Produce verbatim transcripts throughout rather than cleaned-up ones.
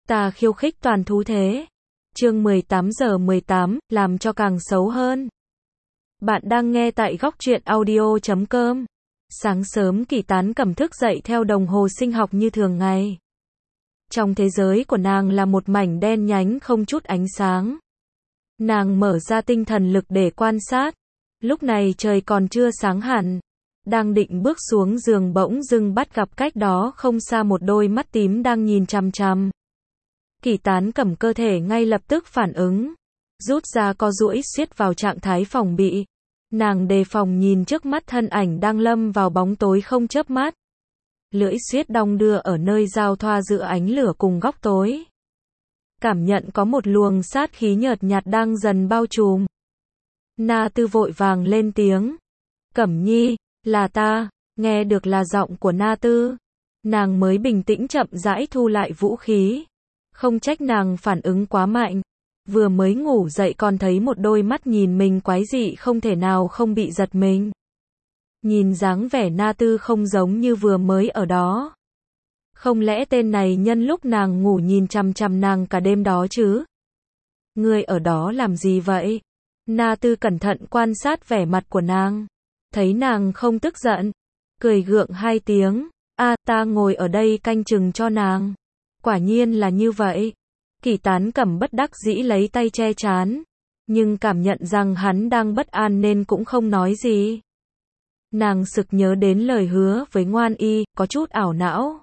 Ta khiêu khích toàn thú thế. Chương mười tám giờ mười tám, làm cho càng xấu hơn. Bạn đang nghe tại góc truyện audio chấm com. Sáng sớm Kỳ Tán Cẩm thức dậy theo đồng hồ sinh học như thường ngày. Trong thế giới của nàng là một mảnh đen nhánh không chút ánh sáng. Nàng mở ra tinh thần lực để quan sát. Lúc này trời còn chưa sáng hẳn. Đang định bước xuống giường bỗng dưng bắt gặp cách đó không xa một đôi mắt tím đang nhìn chằm chằm. Kỳ Tán Cẩm cơ thể ngay lập tức phản ứng. Rút ra co duỗi siết vào trạng thái phòng bị. Nàng đề phòng nhìn trước mắt thân ảnh đang lâm vào bóng tối không chớp mắt. Lưỡi siết đong đưa ở nơi giao thoa giữa ánh lửa cùng góc tối. Cảm nhận có một luồng sát khí nhợt nhạt đang dần bao trùm. Na Tư vội vàng lên tiếng. Cẩm Nhi, là ta. Nghe được là giọng của Na Tư. Nàng mới bình tĩnh chậm rãi thu lại vũ khí. Không trách nàng phản ứng quá mạnh. Vừa mới ngủ dậy còn thấy một đôi mắt nhìn mình quái dị không thể nào không bị giật mình. Nhìn dáng vẻ Na Tư không giống như vừa mới ở đó. Không lẽ tên này nhân lúc nàng ngủ nhìn chằm chằm nàng cả đêm đó chứ? Ngươi ở đó làm gì vậy? Na Tư cẩn thận quan sát vẻ mặt của nàng. Thấy nàng không tức giận. Cười gượng hai tiếng. A, ta ngồi ở đây canh chừng cho nàng. Quả nhiên là như vậy. Kỳ Tán Cẩm bất đắc dĩ lấy tay che trán. Nhưng cảm nhận rằng hắn đang bất an nên cũng không nói gì. Nàng sực nhớ đến lời hứa với Ngoan Y, có chút ảo não.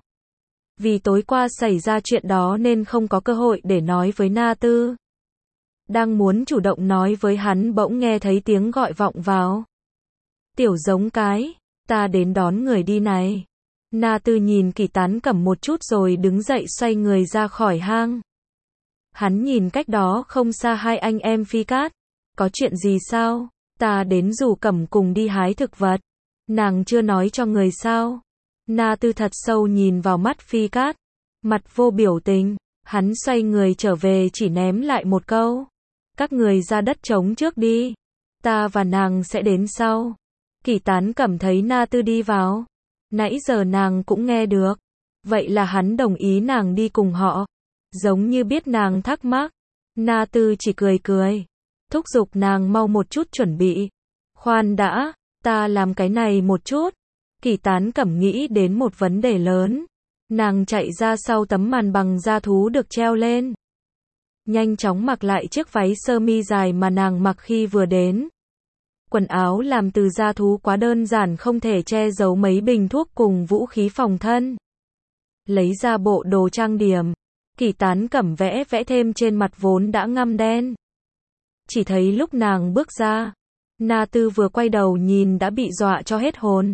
Vì tối qua xảy ra chuyện đó nên không có cơ hội để nói với Na Tư. Đang muốn chủ động nói với hắn bỗng nghe thấy tiếng gọi vọng vào. Tiểu giống cái, ta đến đón người đi này. Na Tư nhìn Kỳ Tán Cẩm một chút rồi đứng dậy xoay người ra khỏi hang. Hắn nhìn cách đó không xa hai anh em Phi Cát. Có chuyện gì sao? Ta đến rủ Cẩm cùng đi hái thực vật. Nàng chưa nói cho người sao? Na Tư thật sâu nhìn vào mắt Phi Cát. Mặt vô biểu tình. Hắn xoay người trở về chỉ ném lại một câu. Các người ra đất trống trước đi. Ta và nàng sẽ đến sau. Kỳ Tán Cẩm thấy Na Tư đi vào. Nãy giờ nàng cũng nghe được. Vậy là hắn đồng ý nàng đi cùng họ. Giống như biết nàng thắc mắc. Na Tư chỉ cười cười. Thúc giục nàng mau một chút chuẩn bị. Khoan đã, ta làm cái này một chút. Kỳ Tán Cẩm nghĩ đến một vấn đề lớn. Nàng chạy ra sau tấm màn bằng da thú được treo lên. Nhanh chóng mặc lại chiếc váy sơ mi dài mà nàng mặc khi vừa đến. Quần áo làm từ da thú quá đơn giản không thể che giấu mấy bình thuốc cùng vũ khí phòng thân. Lấy ra bộ đồ trang điểm. Kỳ Tán Cẩm vẽ vẽ thêm trên mặt vốn đã ngăm đen. Chỉ thấy lúc nàng bước ra. Na Tư vừa quay đầu nhìn đã bị dọa cho hết hồn.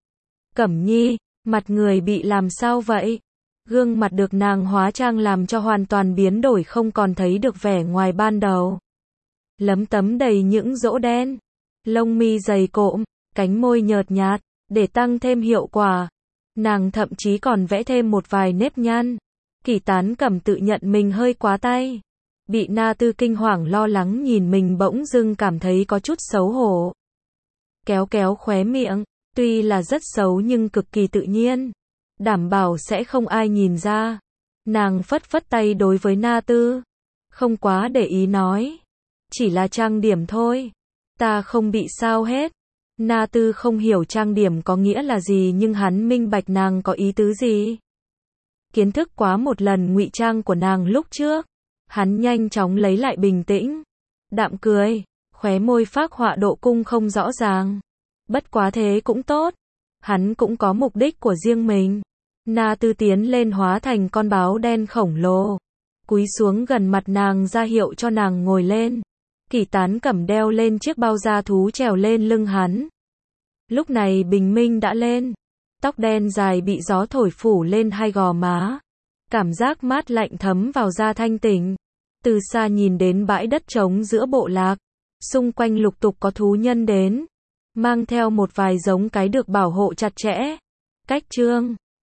Cẩm Nhi, mặt người bị làm sao vậy? Gương mặt được nàng hóa trang làm cho hoàn toàn biến đổi không còn thấy được vẻ ngoài ban đầu. Lấm tấm đầy những rỗ đen. Lông mi dày cộm, cánh môi nhợt nhạt, để tăng thêm hiệu quả. Nàng thậm chí còn vẽ thêm một vài nếp nhăn. Kỳ Tán Cẩm tự nhận mình hơi quá tay. Bị Na Tư kinh hoàng lo lắng nhìn mình bỗng dưng cảm thấy có chút xấu hổ. Kéo kéo khóe miệng, tuy là rất xấu nhưng cực kỳ tự nhiên. Đảm bảo sẽ không ai nhìn ra. Nàng phất phất tay đối với Na Tư. Không quá để ý nói. Chỉ là trang điểm thôi. Ta không bị sao hết. Na Tư không hiểu trang điểm có nghĩa là gì nhưng hắn minh bạch nàng có ý tứ gì. Kiến thức quá một lần ngụy trang của nàng lúc trước. Hắn nhanh chóng lấy lại bình tĩnh. Đạm cười, khóe môi phác họa độ cung không rõ ràng. Bất quá thế cũng tốt. Hắn cũng có mục đích của riêng mình. Na Tư tiến lên hóa thành con báo đen khổng lồ. Cúi xuống gần mặt nàng ra hiệu cho nàng ngồi lên. Kỳ Tán Cẩm đeo lên chiếc bao da thú trèo lên lưng hắn. Lúc này bình minh đã lên. Tóc đen dài bị gió thổi phủ lên hai gò má. Cảm giác mát lạnh thấm vào da thanh tỉnh. Từ xa nhìn đến bãi đất trống giữa bộ lạc. Xung quanh lục tục có thú nhân đến. Mang theo một vài giống cái được bảo hộ chặt chẽ. Cách trương.